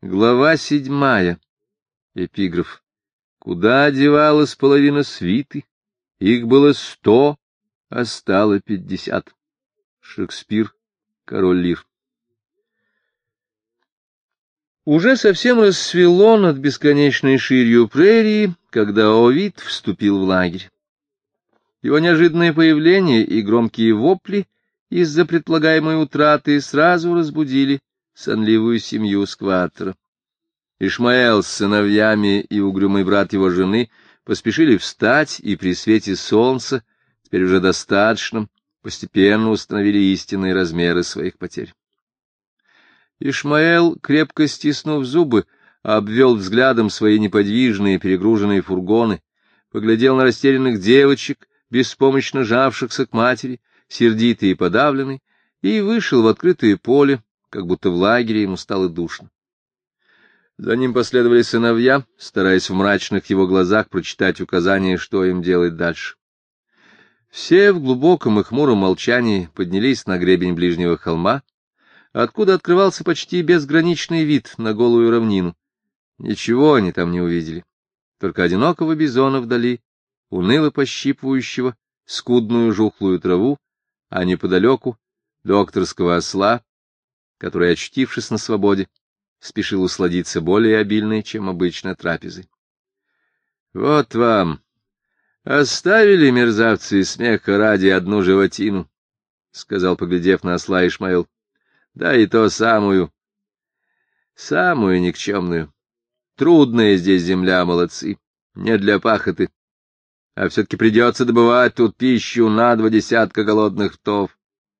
Глава 7. Эпиграф. Куда девалась половина свиты? Их было 100, а стало 50. Шекспир, Король Лир. Уже совсем рассвело над бесконечной ширью прерии, когда Овид вступил в лагерь. Его неожиданное появление и громкие вопли из-за предполагаемой утраты сразу разбудили сонливую семью скваттера. Ишмаэл с сыновьями и угрюмый брат его жены поспешили встать и при свете солнца, теперь уже достаточном, постепенно установили истинные размеры своих потерь. Ишмаэл, крепко стиснув зубы, обвел взглядом свои неподвижные перегруженные фургоны, поглядел на растерянных девочек, беспомощно жавшихся к матери, сердитый и подавленный, и вышел в открытое поле, как будто в лагере ему стало душно. За ним последовали сыновья, стараясь в мрачных его глазах прочитать указания, что им делать дальше. Все в глубоком и хмуром молчании поднялись на гребень ближнего холма, откуда открывался почти безграничный вид на голую равнину. Ничего они там не увидели, только одинокого бизона вдали, уныло пощипывающего скудную жухлую траву, а неподалеку докторского осла, который, очутившись на свободе, спешил усладиться более обильной, чем обычно, трапезой. — Вот вам! Оставили мерзавцы смеха ради одну животину, — сказал, поглядев на осла Ишмаэл. — Да и то самую никчемную. Трудная здесь земля, молодцы, не для пахоты. А все-таки придется добывать тут пищу на 20 голодных ртов.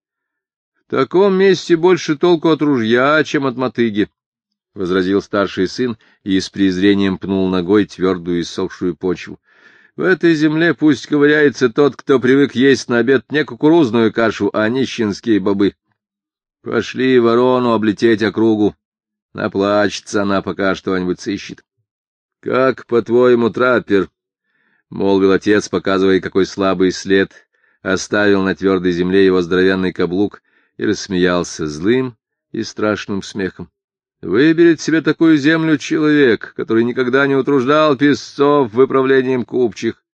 В таком месте больше толку от ружья, чем от мотыги, — возразил старший сын и с презрением пнул ногой твердую и иссохшую почву. — В этой земле пусть ковыряется тот, кто привык есть на обед не кукурузную кашу, а нищенские бобы. Пошли ворону облететь округу. Наплачется она, пока что-нибудь сыщет. — Как, по-твоему, траппер? — молвил отец, показывая, какой слабый след оставил на твердой земле его здоровенный каблук, и рассмеялся злым и страшным смехом. Выберет себе такую землю человек, который никогда не утруждал песцов выправлением купчих.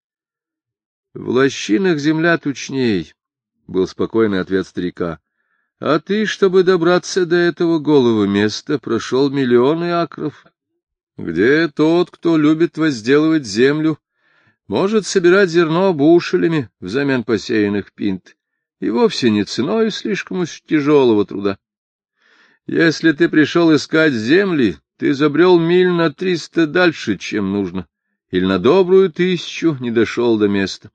— В лощинах земля тучней, — был спокойный ответ старика. — А ты, чтобы добраться до этого голого места, прошел миллионы акров. Где тот, кто любит возделывать землю, может собирать зерно бушелями взамен посеянных пинт, и вовсе не ценой слишком уж тяжелого труда. Если ты пришел искать земли, ты забрел миль на 300 дальше, чем нужно, или на добрую 1000 не дошел до места.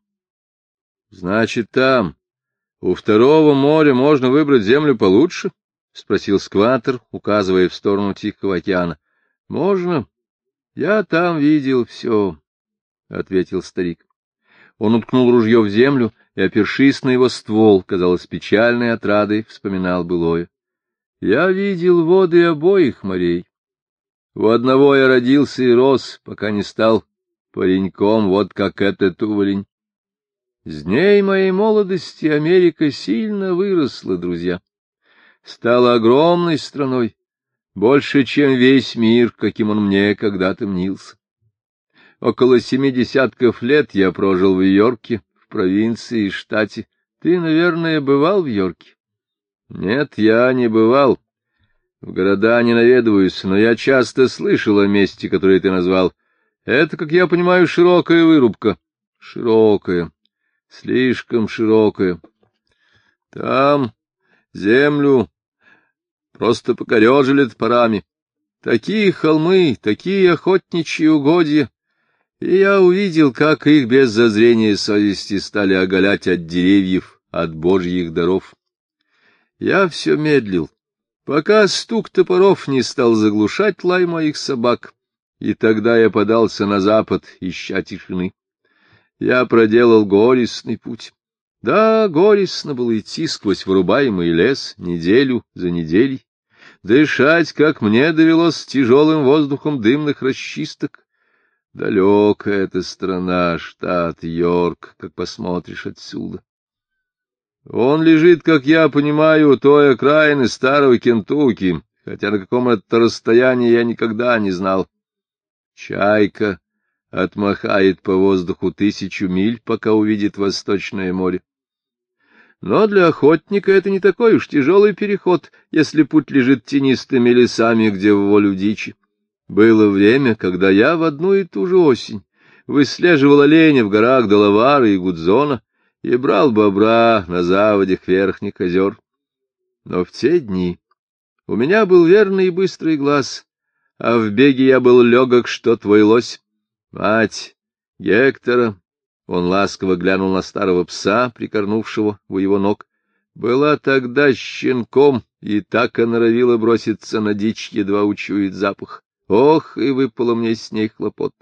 Значит, там, у второго моря, можно выбрать землю получше? — спросил скваттер, указывая в сторону Тихого океана. — Можно. Я там видел все, — ответил старик. Он уткнул ружье в землю и, опершись на его ствол, казалось, печальной отрадой вспоминал былое. Я видел воды обоих морей. У одного я родился и рос, пока не стал пареньком, вот как этот уволень. С дней моей молодости Америка сильно выросла, друзья. Стала огромной страной, больше, чем весь мир, каким он мне когда-то мнился. Около 70 лет я прожил в Йорке, в провинции и штате. Ты, наверное, бывал в Йорке? Нет, я не бывал. В города не наведываюсь, но я часто слышал о месте, которое ты назвал. Это, как я понимаю, широкая вырубка. Широкая, слишком широкая. Там землю просто покорежили топорами. Такие холмы, такие охотничьи угодья. И я увидел, как их без зазрения совести стали оголять от деревьев, от божьих даров. Я все медлил, пока стук топоров не стал заглушать лай моих собак, и тогда я подался на запад, ища тишины. Я проделал горестный путь. Да, горестно было идти сквозь вырубаемый лес неделю за неделей, дышать, как мне довелось, тяжелым воздухом дымных расчисток. Далекая эта страна, штат Йорк, как посмотришь отсюда. Он лежит, как я понимаю, у той окраины старого Кентукки, хотя на каком это расстоянии я никогда не знал. Чайка отмахает по воздуху 1000 миль, пока увидит Восточное море. Но для охотника это не такой уж тяжелый переход, если путь лежит тенистыми лесами, где в волю дичи. Было время, когда я в одну и ту же осень выслеживал оленя в горах Делавара и Гудзона и брал бобра на заводях Верхних озер. Но в те дни у меня был верный и быстрый глаз, а в беге я был легок, что твой лось. Мать Гектора, он ласково глянул на старого пса, прикорнувшего у его ног, была тогда щенком и так и норовила броситься на дичь, едва учует запах. Ох, и выпало мне с ней хлопот.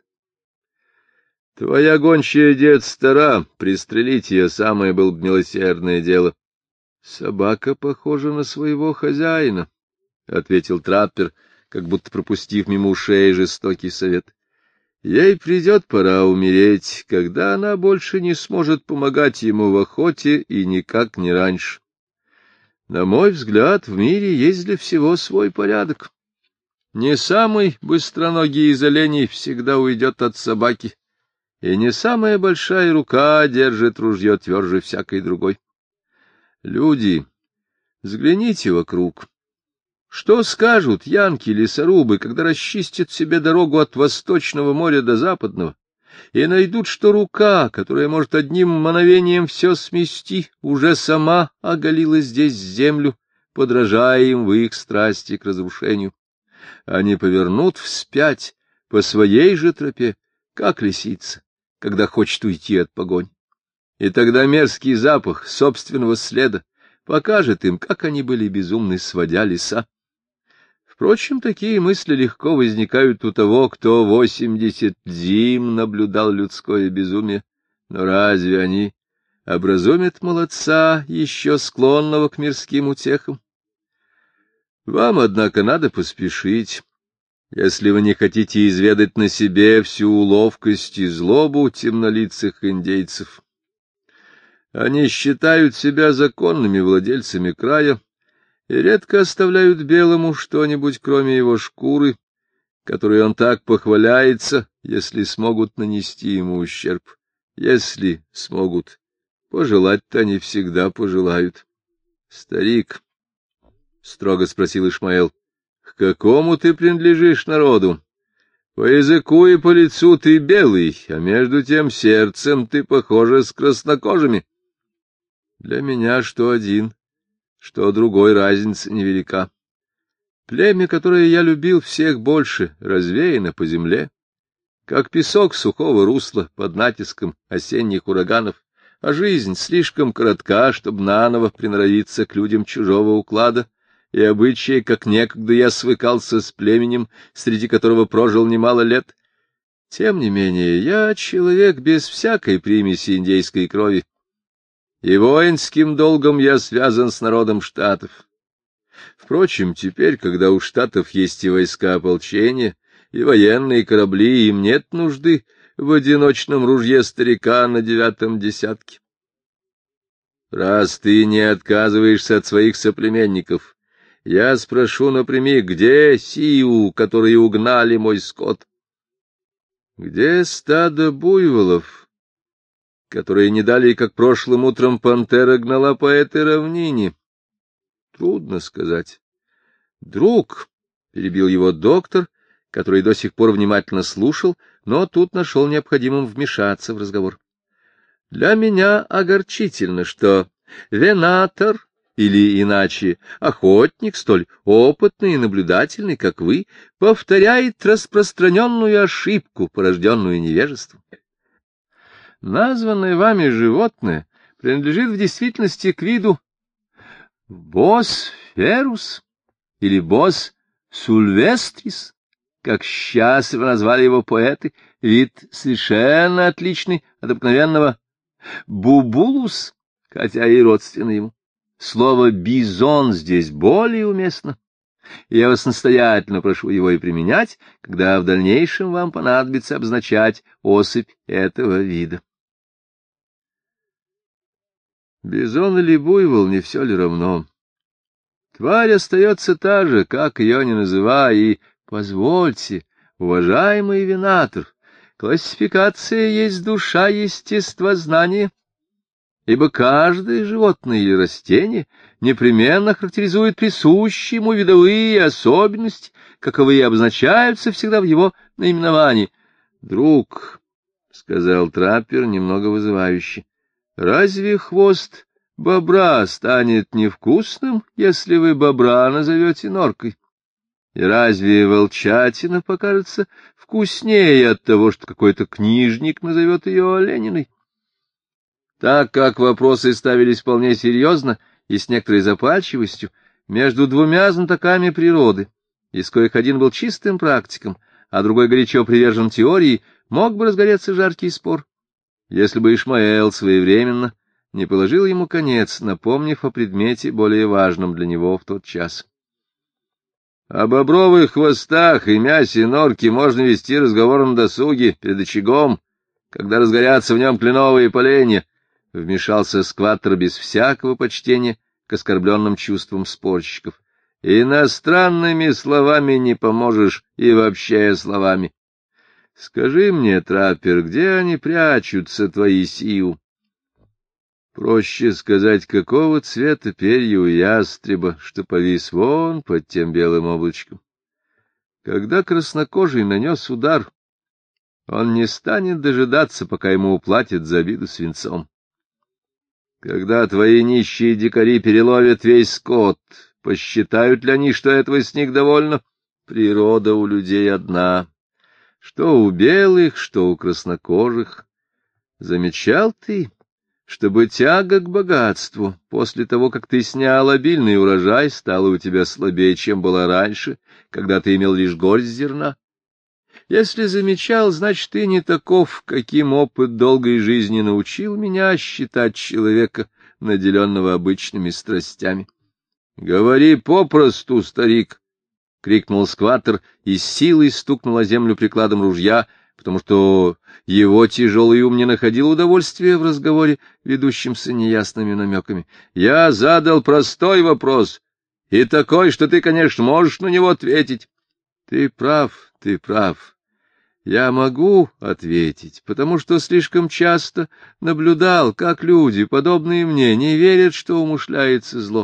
Твоя гончая, дед, стара, пристрелить ее самое было бы милосердное дело. Собака похожа на своего хозяина, — ответил траппер, как будто пропустив мимо ушей жестокий совет. Ей придет пора умереть, когда она больше не сможет помогать ему в охоте и никак не раньше. На мой взгляд, в мире есть для всего свой порядок. Не самый быстроногий из оленей всегда уйдет от собаки, и не самая большая рука держит ружье тверже всякой другой. Люди, взгляните вокруг. Что скажут янки-лесорубы, когда расчистят себе дорогу от Восточного моря до Западного и найдут, что рука, которая может одним мгновением все смести, уже сама оголила здесь землю, подражая им в их страсти к разрушению? Они повернут вспять по своей же тропе, как лисица, когда хочет уйти от погони. И тогда мерзкий запах собственного следа покажет им, как они были безумны, сводя леса. Впрочем, такие мысли легко возникают у того, кто 80 зим наблюдал людское безумие. Но разве они образумят молодца, еще склонного к мирским утехам? Вам, однако, надо поспешить, если вы не хотите изведать на себе всю ловкость и злобу темнолицых индейцев. Они считают себя законными владельцами края и редко оставляют белому что-нибудь, кроме его шкуры, которой он так похваляется, если смогут нанести ему ущерб. Если смогут, пожелать-то они всегда пожелают. — Старик, — строго спросил Ишмаэл, — к какому ты принадлежишь народу? По языку и по лицу ты белый, а между тем сердцем ты похожа с краснокожими. Для меня что один, что другой разница невелика. Племя, которое я любил всех больше, развеяно по земле, как песок сухого русла под натиском осенних ураганов, а жизнь слишком коротка, чтобы наново приноровиться к людям чужого уклада и обычаи, как некогда я свыкался с племенем, среди которого прожил немало лет. Тем не менее, я человек без всякой примеси индейской крови, и воинским долгом я связан с народом Штатов. Впрочем, теперь, когда у Штатов есть и войска ополчения, и военные корабли, им нет нужды в одиночном ружье старика на 9-м десятке. Раз ты не отказываешься от своих соплеменников, я спрошу напрямик, где Сиу, которые угнали мой скот? Где стадо буйволов, которые не дали, как прошлым утром пантера гнала по этой равнине? Трудно сказать. Друг, — перебил его доктор, который до сих пор внимательно слушал, но тут нашел необходимым вмешаться в разговор. Для меня огорчительно, что венатор, или иначе охотник, столь опытный и наблюдательный, как вы, повторяет распространенную ошибку, порожденную невежеством. Названное вами животное принадлежит в действительности к виду Босферус или Бос сульвестрис, как счастливо назвали его поэты, вид совершенно отличный от обыкновенного бубулус, хотя и родственный ему. Слово «бизон» здесь более уместно, и я вас настоятельно прошу его и применять, когда в дальнейшем вам понадобится обозначать особь этого вида. Бизон или буйвол, не все ли равно? Тварь остается та же, как ее ни называй, и, позвольте, уважаемый винатор, классификация есть душа естествознания, ибо каждое животное или растение непременно характеризует присущие ему видовые особенности, каковые обозначаются всегда в его наименовании. — Друг, — сказал траппер немного вызывающе, — разве хвост бобра станет невкусным, если вы бобра назовете норкой? И разве волчатина покажется вкуснее от того, что какой-то книжник назовет ее олениной? Так как вопросы ставились вполне серьезно и с некоторой запальчивостью, между двумя знатоками природы, из коих один был чистым практиком, а другой горячо привержен теории, мог бы разгореться жаркий спор, если бы Ишмаэл своевременно не положил ему конец, напомнив о предмете, более важном для него в тот час. О бобровых хвостах и мясе норки можно вести разговор на досуге, перед очагом, когда разгорятся в нем кленовые поленья. Вмешался Скваттер без всякого почтения к оскорбленным чувствам спорщиков. Иностранными словами не поможешь, и вообще словами. Скажи мне, траппер, где они прячутся, твои сиу? Проще сказать, какого цвета перья у ястреба, что повис вон под тем белым облачком. Когда краснокожий нанес удар, он не станет дожидаться, пока ему уплатят за обиду свинцом. Когда твои нищие дикари переловят весь скот, посчитают ли они, что этого с них довольно? Природа у людей одна, что у белых, что у краснокожих. Замечал ты, чтобы тяга к богатству после того, как ты снял обильный урожай, стала у тебя слабее, чем была раньше, когда ты имел лишь горсть зерна? Если замечал, значит, ты не таков, каким опыт долгой жизни научил меня считать человека, наделенного обычными страстями. — Говори попросту, старик! — крикнул Скваттер и с силой стукнул о землю прикладом ружья, потому что его тяжелый ум не находил удовольствия в разговоре, ведущемся неясными намеками. — Я задал простой вопрос, и такой, что ты, конечно, можешь на него ответить. — Ты прав, ты прав. Я могу ответить, потому что слишком часто наблюдал, как люди, подобные мне, не верят, что умышляется зло.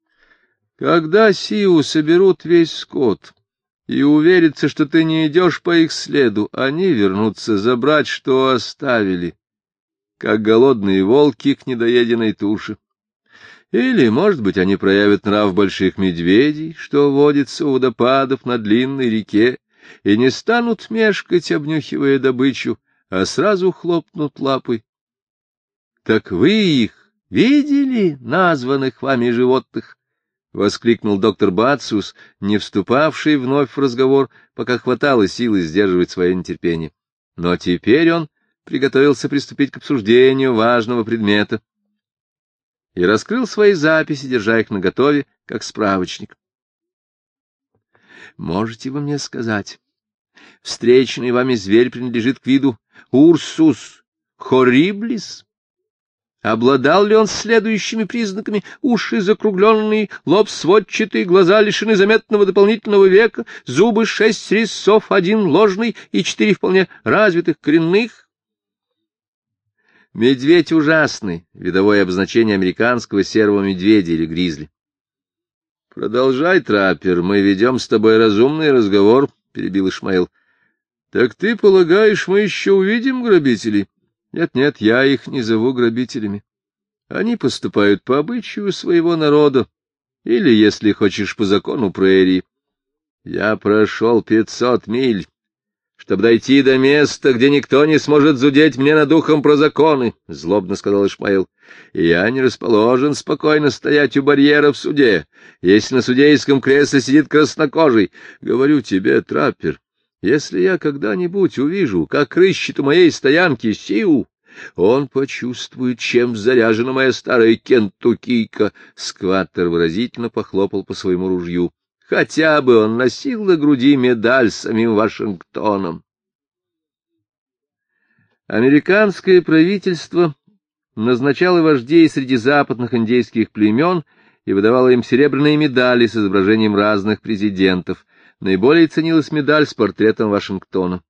Когда сиу соберут весь скот и уверятся, что ты не идешь по их следу, они вернутся забрать, что оставили, как голодные волки к недоеденной туше. Или, может быть, они проявят нрав больших медведей, что водится у водопадов на длинной реке, и не станут мешкать, обнюхивая добычу, а сразу хлопнут лапой. Так вы их видели, названных вами животных? — воскликнул доктор Бациус, не вступавший вновь в разговор, пока хватало силы сдерживать свое нетерпение. Но теперь он приготовился приступить к обсуждению важного предмета и раскрыл свои записи, держа их наготове, как справочник. Можете вы мне сказать, встреченный вами зверь принадлежит к виду Урсус хорриблис? Обладал ли он следующими признаками: уши закругленные, лоб сводчатый, глаза лишены заметного дополнительного века, зубы 6 резцов, 1 ложный и 4 вполне развитых коренных? Медведь ужасный, видовое обозначение американского серого медведя или гризли. — Продолжай, траппер, мы ведем с тобой разумный разговор, — перебил Ишмаэл. — Так ты полагаешь, мы еще увидим грабителей? Нет, я их не зову грабителями. Они поступают по обычаю своего народа, или, если хочешь, по закону прерии. Я прошел 500 миль, чтобы дойти до места, где никто не сможет зудеть мне над ухом про законы, — злобно сказал Ишмаэл. И я не расположен спокойно стоять у барьера в суде, если на судейском кресле сидит краснокожий. Говорю тебе, траппер, если я когда-нибудь увижу, как рыщет у моей стоянки сиу, он почувствует, чем заряжена моя старая кентуккийка. Скваттер выразительно похлопал по своему ружью. Хотя бы он носил на груди медаль с самим Вашингтоном. Американское правительство назначало вождей среди западных индейских племен и выдавала им серебряные медали с изображением разных президентов. Наиболее ценилась медаль с портретом Вашингтона.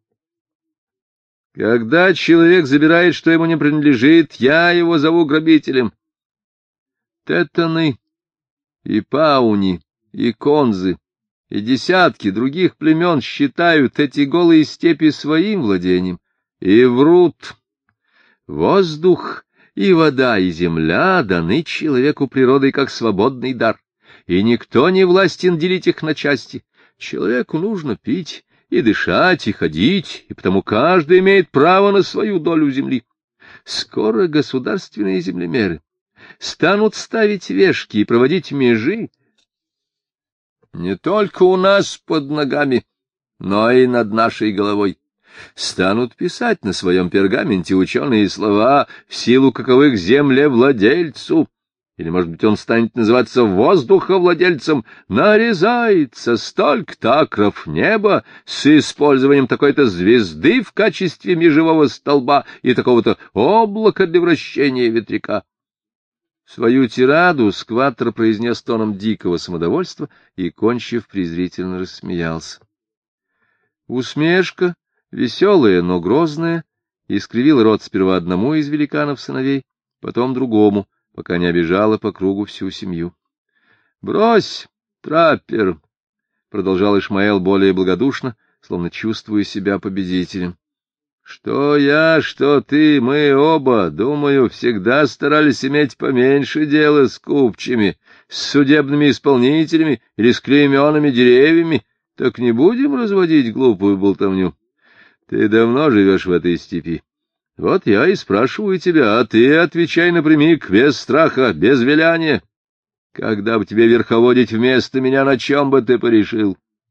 Когда человек забирает, что ему не принадлежит, я его зову грабителем. Теттоны и пауни, и конзы, и десятки других племен считают эти голые степи своим владением и врут. Воздух и вода, и земля даны человеку природой как свободный дар, и никто не властен делить их на части. Человеку нужно пить и дышать, и ходить, и потому каждый имеет право на свою долю земли. Скоро государственные землемеры станут ставить вешки и проводить межи не только у нас под ногами, но и над нашей головой. Станут писать на своем пергаменте ученые слова, в силу каковых землевладельцу, или, может быть, он станет называться воздуховладельцем, нарезается столько-то акров неба с использованием такой-то звезды в качестве межевого столба и такого-то облака для вращения ветряка. Свою тираду Скваттер произнес тоном дикого самодовольства и, кончив, презрительно рассмеялся. Усмешка, веселая, но грозная, искривила рот сперва одному из великанов-сыновей, потом другому, пока не обижала по кругу всю семью. — Брось, траппер! — продолжал Ишмаэл более благодушно, словно чувствуя себя победителем. — Что я, что ты, мы оба, думаю, всегда старались иметь поменьше дела с купчими, с судебными исполнителями или с клейменными деревьями. Так не будем разводить глупую болтовню. Ты давно живешь в этой степи. Вот я и спрашиваю тебя, а ты отвечай напрямик, без страха, без виляния. Когда бы тебе верховодить вместо меня, на чем бы ты порешил?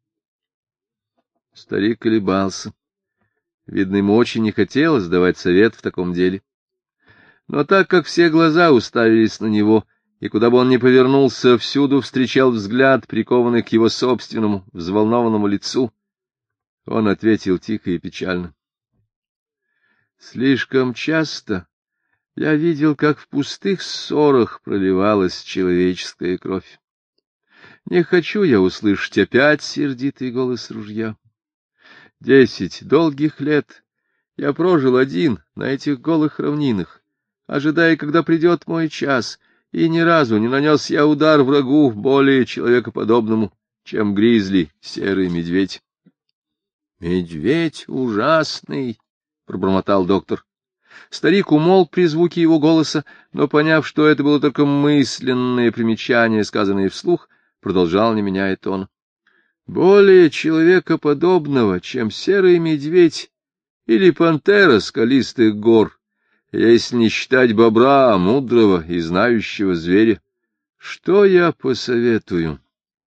Старик колебался. Видно, ему очень не хотелось давать совет в таком деле. Но так как все глаза уставились на него, и куда бы он ни повернулся, всюду встречал взгляд, прикованный к его собственному взволнованному лицу, он ответил тихо и печально. Слишком часто я видел, как в пустых ссорах проливалась человеческая кровь. Не хочу я услышать опять сердитый голос ружья. 10 долгих лет я прожил один на этих голых равнинах, ожидая, когда придет мой час, и ни разу не нанес я удар врагу более человекоподобному, чем гризли, серый медведь. — Медведь ужасный! — пробормотал доктор. Старик умолк при звуке его голоса, но, поняв, что это было только мысленное примечание, сказанное вслух, продолжал, не меняя тона. Более человекоподобного, чем серый медведь или пантера скалистых гор, если не считать бобра, мудрого и знающего зверя. Что я посоветую?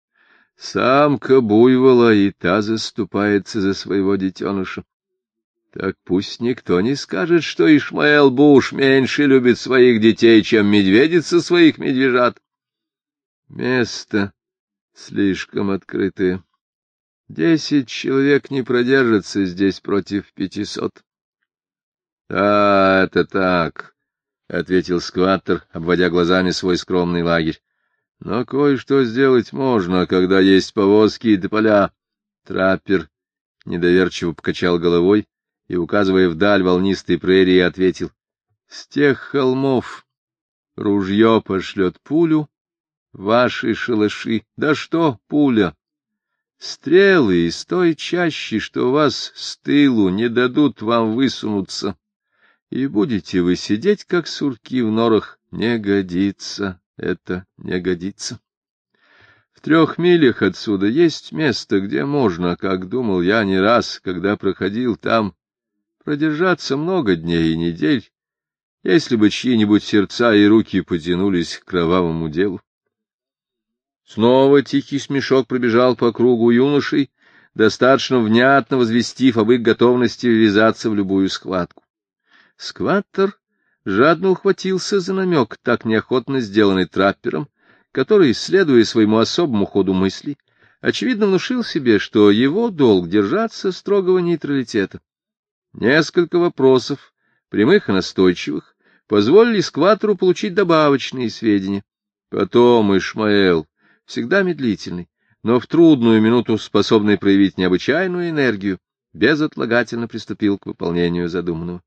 Самка буйвола, и та заступается за своего детеныша. Так пусть никто не скажет, что Ишмаэл Буш меньше любит своих детей, чем медведица своих медвежат. Место слишком открытое. 10 человек не продержатся здесь против 500. — А, это так, — ответил Скваттер, обводя глазами свой скромный лагерь. — Но кое-что сделать можно, когда есть повозки и тополя. Траппер недоверчиво покачал головой и, указывая вдаль волнистой прерии, ответил. — С тех холмов ружье пошлет пулю, ваши шалаши. Да что пуля? Стрелы из той чащи, что вас с тылу, не дадут вам высунуться, и будете вы сидеть, как сурки в норах. Не годится, это не годится. В 3 милях отсюда есть место, где можно, как думал я не раз, когда проходил там, продержаться много дней и недель, если бы чьи-нибудь сердца и руки потянулись к кровавому делу. Снова тихий смешок пробежал по кругу юношей, достаточно внятно возвестив об их готовности ввязаться в любую схватку. Скваттер жадно ухватился за намек, так неохотно сделанный траппером, который, следуя своему особому ходу мыслей, очевидно внушил себе, что его долг держаться строгого нейтралитета. Несколько вопросов, прямых и настойчивых, позволили Скваттеру получить добавочные сведения. Потом Ишмаэл, всегда медлительный, но в трудную минуту способный проявить необычайную энергию, безотлагательно приступил к выполнению задуманного.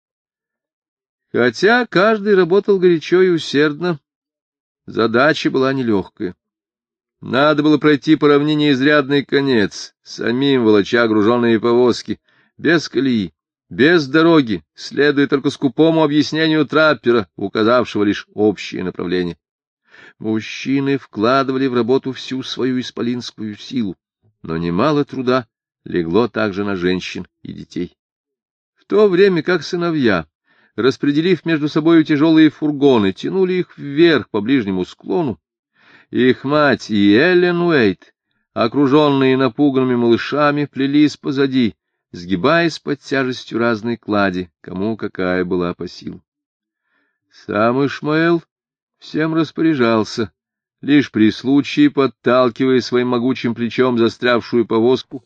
Хотя каждый работал горячо и усердно, задача была нелегкая. Надо было пройти по равнине изрядный конец, самим волоча груженные повозки, без колеи, без дороги, следуя только скупому объяснению траппера, указавшего лишь общее направление. Мужчины вкладывали в работу всю свою исполинскую силу, но немало труда легло также на женщин и детей. В то время как сыновья, распределив между собою тяжелые фургоны, тянули их вверх по ближнему склону, их мать и Эллен Уэйт, окруженные напуганными малышами, плелись позади, сгибаясь под тяжестью разной клади, кому какая была по силам. Сам Ишмаэл всем распоряжался, лишь при случае подталкивая своим могучим плечом застрявшую повозку,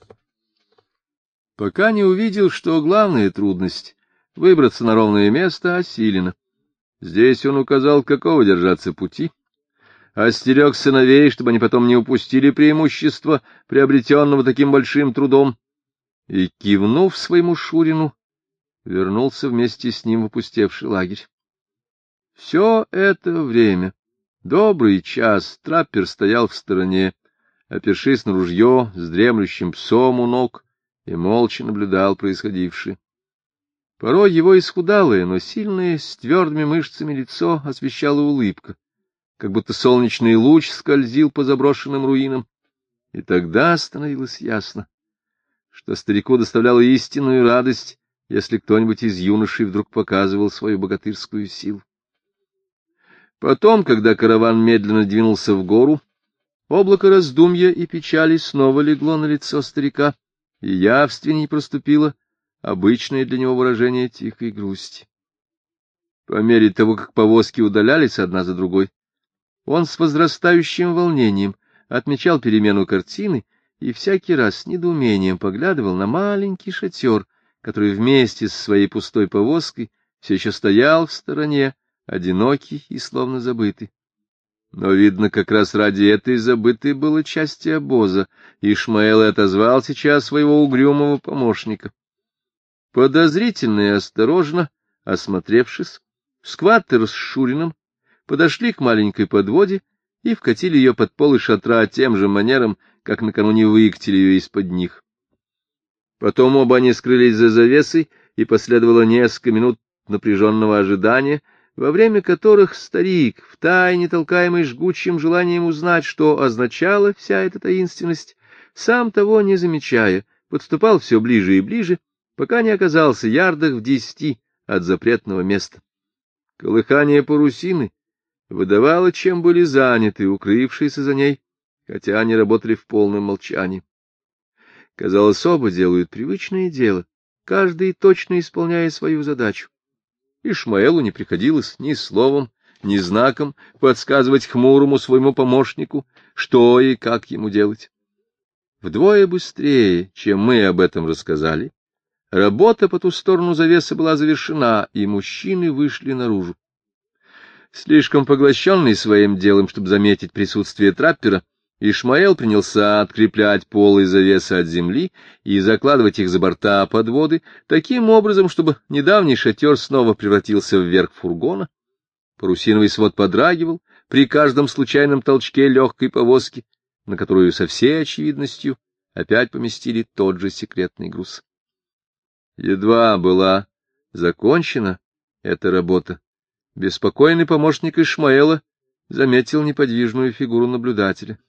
пока не увидел, что главная трудность — выбраться на ровное место — осилена. Здесь он указал, какого держаться пути, остерег сыновей, чтобы они потом не упустили преимущества, приобретенного таким большим трудом, и, кивнув своему Шурину, вернулся вместе с ним в опустевший лагерь. Все это время, добрый час, траппер стоял в стороне, опершись на ружье с дремлющим псом у ног, и молча наблюдал происходившее. Порой его исхудалое, но сильное, с твердыми мышцами лицо освещала улыбка, как будто солнечный луч скользил по заброшенным руинам, и тогда становилось ясно, что старику доставляло истинную радость, если кто-нибудь из юношей вдруг показывал свою богатырскую силу. Потом, когда караван медленно двинулся в гору, облако раздумья и печали снова легло на лицо старика, и явственней проступило обычное для него выражение тихой грусти. По мере того, как повозки удалялись одна за другой, он с возрастающим волнением отмечал перемену картины и всякий раз с недоумением поглядывал на маленький шатер, который вместе со своей пустой повозкой все еще стоял в стороне, одинокий и словно забытый. Но, видно, как раз ради этой забытой было части обоза, Ишмаэл и отозвал сейчас своего угрюмого помощника. Подозрительно и осторожно, осмотревшись, скваттер с Шурином подошли к маленькой подводе и вкатили ее под полы шатра тем же манером, как накануне выкатили ее из-под них. Потом оба они скрылись за завесой, и последовало несколько минут напряженного ожидания, во время которых старик, втайне толкаемый жгучим желанием узнать, что означала вся эта таинственность, сам того не замечая, подступал все ближе и ближе, пока не оказался ярдах в 10 от запретного места. Колыхание парусины выдавало, чем были заняты укрывшиеся за ней, хотя они работали в полном молчании. Казалось, оба делают привычное дело, каждый точно исполняя свою задачу. Ишмаэлу не приходилось ни словом, ни знаком подсказывать хмурому своему помощнику, что и как ему делать. Вдвое быстрее, чем мы об этом рассказали, работа по ту сторону завесы была завершена, и мужчины вышли наружу. Слишком поглощенный своим делом, чтобы заметить присутствие траппера, Ишмаэл принялся откреплять полы завесы от земли и закладывать их за борта подводы, таким образом, чтобы недавний шатер снова превратился в верх фургона. Парусиновый свод подрагивал при каждом случайном толчке легкой повозки, на которую со всей очевидностью опять поместили тот же секретный груз. Едва была закончена эта работа, беспокойный помощник Ишмаэла заметил неподвижную фигуру наблюдателя.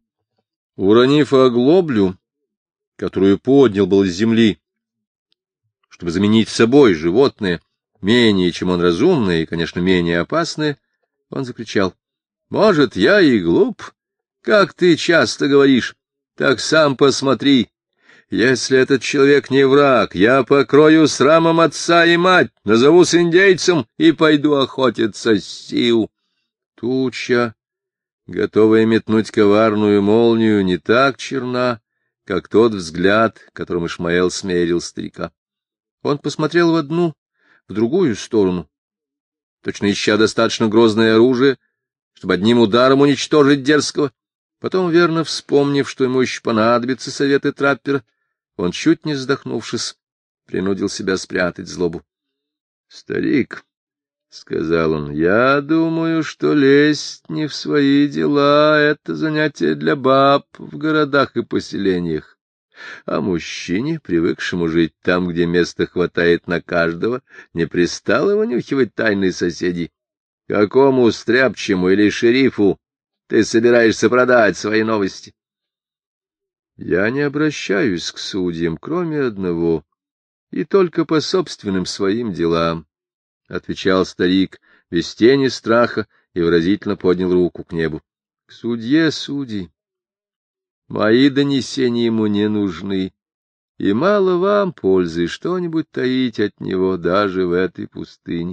Уронив оглоблю, которую поднял был с земли, чтобы заменить собой животное, менее, чем он разумное и, конечно, менее опасное, он закричал: «Может, я и глуп, как ты часто говоришь, так сам посмотри. Если этот человек не враг, я покрою срамом отца и мать, назовусь индейцем и пойду охотиться с Сиу». Туча, готовая метнуть коварную молнию, не так черна, как тот взгляд, которым Ишмаэл смерил старика. Он посмотрел в одну, в другую сторону, точно ища достаточно грозное оружие, чтобы одним ударом уничтожить дерзкого. Потом, верно вспомнив, что ему еще понадобятся советы траппера, он, чуть не вздохнувшись, принудил себя спрятать злобу. — Старик, — сказал он, — я думаю, что лезть не в свои дела — это занятие для баб в городах и поселениях. А мужчине, привыкшему жить там, где места хватает на каждого, не пристало вынюхивать тайны соседей. Какому стряпчему или шерифу ты собираешься продать свои новости? — Я не обращаюсь к судьям, кроме одного, и только по собственным своим делам, — отвечал старик, без тени страха, и выразительно поднял руку к небу. — К судье судей. Мои донесения ему не нужны, и мало вам пользы что-нибудь таить от него даже в этой пустыне.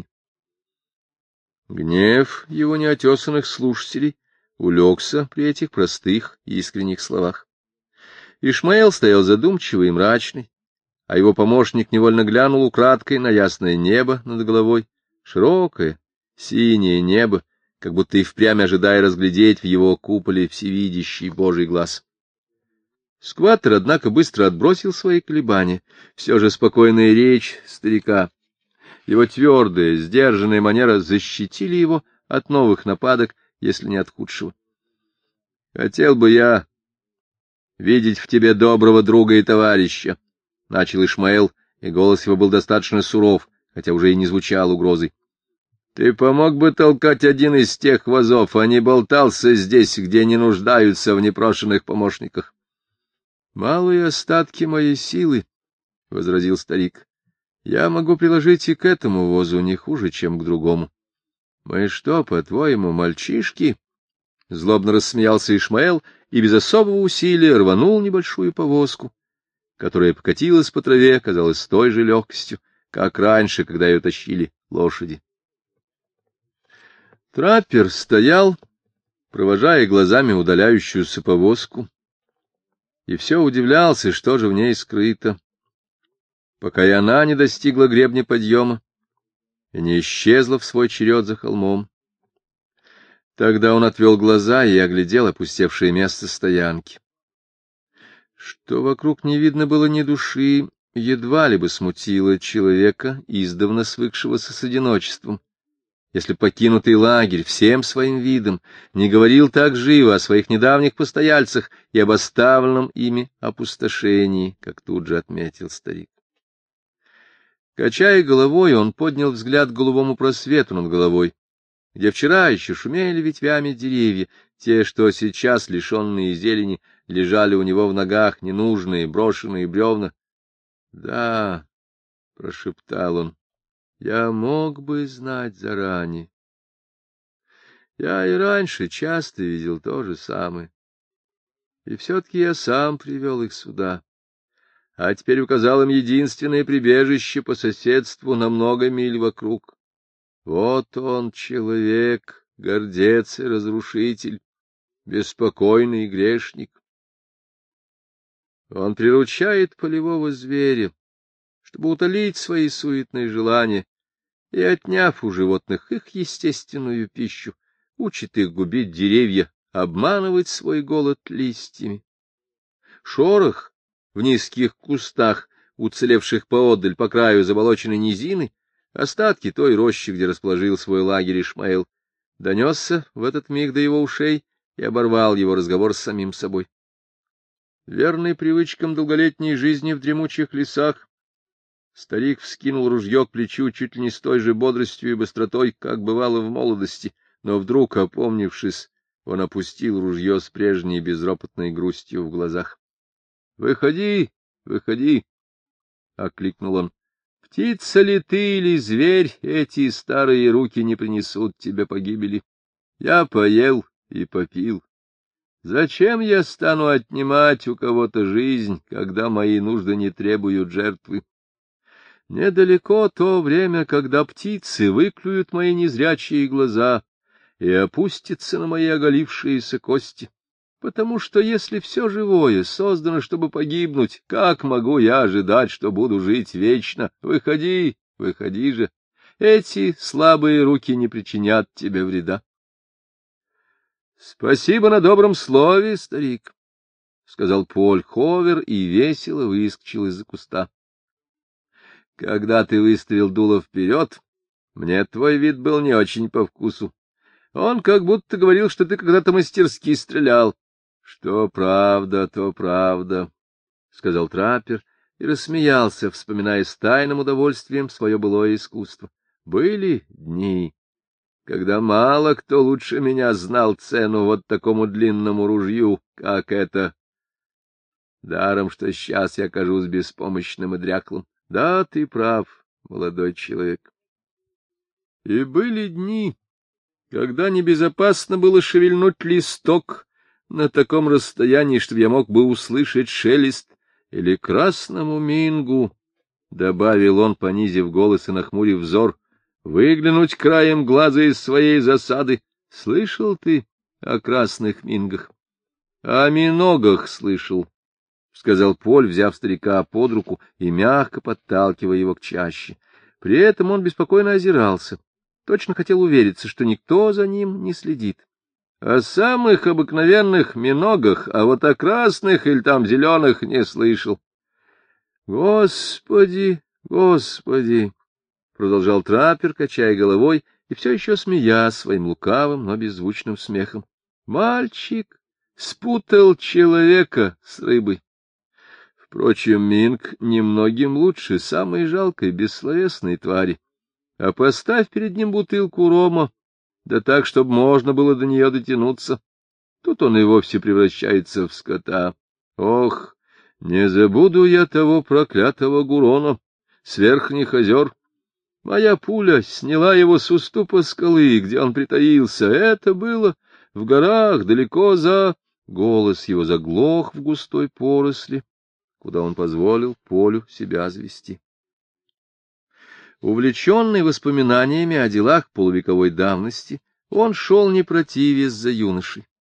Гнев его неотесанных слушателей улегся при этих простых, искренних словах. Ишмаэл стоял задумчивый и мрачный, а его помощник невольно глянул украдкой на ясное небо над головой, широкое, синее небо, как будто и впрямь ожидая разглядеть в его куполе всевидящий Божий глаз. Скваттер, однако, быстро отбросил свои колебания. Все же спокойная речь старика, его твердая, сдержанная манера защитили его от новых нападок, если не от худшего. — Хотел бы я видеть в тебе доброго друга и товарища, — начал Ишмаэл, и голос его был достаточно суров, хотя уже и не звучал угрозой. — Ты помог бы толкать один из тех вазов, а не болтался здесь, где не нуждаются в непрошенных помощниках. — Малые остатки моей силы, — возразил старик. Я могу приложить и к этому возу не хуже, чем к другому. — Мы что, по-твоему, мальчишки? — злобно рассмеялся Ишмаэл и без особого усилия рванул небольшую повозку, которая покатилась по траве, казалось, с той же легкостью, как раньше, когда ее тащили лошади. Траппер стоял, провожая глазами удаляющуюся повозку, и все удивлялся, что же в ней скрыто, пока и она не достигла гребня подъема и не исчезла в свой черед за холмом. Тогда он отвел глаза и оглядел опустевшее место стоянки. Что вокруг не видно было ни души, едва ли бы смутило человека, издавна свыкшегося с одиночеством, если покинутый лагерь всем своим видом не говорил так живо о своих недавних постояльцах и об оставленном ими опустошении, как тут же отметил старик. Качая головой, он поднял взгляд к голубому просвету над головой, где вчера еще шумели ветвями деревья, те, что сейчас, лишенные зелени, лежали у него в ногах, ненужные, брошенные бревна. — Да, — прошептал он, — я мог бы знать заранее. Я и раньше часто видел то же самое. И все-таки я сам привел их сюда. А теперь указал им единственное прибежище по соседству на много миль вокруг. Вот он, человек, гордец и разрушитель, беспокойный грешник. Он приручает полевого зверя, чтобы утолить свои суетные желания, и, отняв у животных их естественную пищу, учит их губить деревья, обманывать свой голод листьями. Шорох в низких кустах, уцелевших поодаль по краю заболоченной низины, остатки той рощи, где расположил свой лагерь Ишмаэл, донесся в этот миг до его ушей и оборвал его разговор с самим собой. Верный привычкам долголетней жизни в дремучих лесах, старик вскинул ружье к плечу чуть ли не с той же бодростью и быстротой, как бывало в молодости, но вдруг, опомнившись, он опустил ружье с прежней безропотной грустью в глазах. — Выходи, выходи! — окликнул он. — Птица ли ты или зверь, эти старые руки не принесут тебе погибели. Я поел и попил. Зачем я стану отнимать у кого-то жизнь, когда мои нужды не требуют жертвы? Недалеко то время, когда птицы выклюют мои незрячие глаза и опустятся на мои оголившиеся кости. Потому что если все живое создано, чтобы погибнуть, как могу я ожидать, что буду жить вечно? Выходи, выходи же. Эти слабые руки не причинят тебе вреда. — Спасибо на добром слове, старик, — сказал Поль Ховер и весело выскочил из-за куста. — Когда ты выставил дуло вперед, мне твой вид был не очень по вкусу. Он как будто говорил, что ты когда-то мастерски стрелял. — Что правда, то правда, — сказал траппер и рассмеялся, вспоминая с тайным удовольствием свое былое искусство. Были дни, когда мало кто лучше меня знал цену вот такому длинному ружью, как это. Даром, что сейчас я кажусь беспомощным и дряклым. Да, ты прав, молодой человек. И были дни, когда небезопасно было шевельнуть листок на таком расстоянии, чтобы я мог бы услышать шелест или красному мингу, — добавил он, понизив голос и нахмурив взор, — выглянуть краем глаза из своей засады. Слышал ты о красных мингах? — О миногах слышал, — сказал Поль, взяв старика под руку и мягко подталкивая его к чаще. При этом он беспокойно озирался, точно хотел увериться, что никто за ним не следит. О самых обыкновенных миногах, а вот о красных или там зеленых не слышал. — Господи, Господи! — продолжал траппер, качая головой и все еще смеясь своим лукавым, но беззвучным смехом. — Мальчик спутал человека с рыбой. Впрочем, минг немногим лучше самой жалкой, бессловесной твари. А поставь перед ним бутылку рома, да так, чтобы можно было до нее дотянуться. Тут он и вовсе превращается в скота. Ох, не забуду я того проклятого Гурона с верхних озер. Моя пуля сняла его с уступа скалы, где он притаился. Это было в горах, далеко за... Голос его заглох в густой поросли, куда он позволил Полю себя завести. Увлеченный воспоминаниями о делах полувековой давности, он шел не противясь за юношей.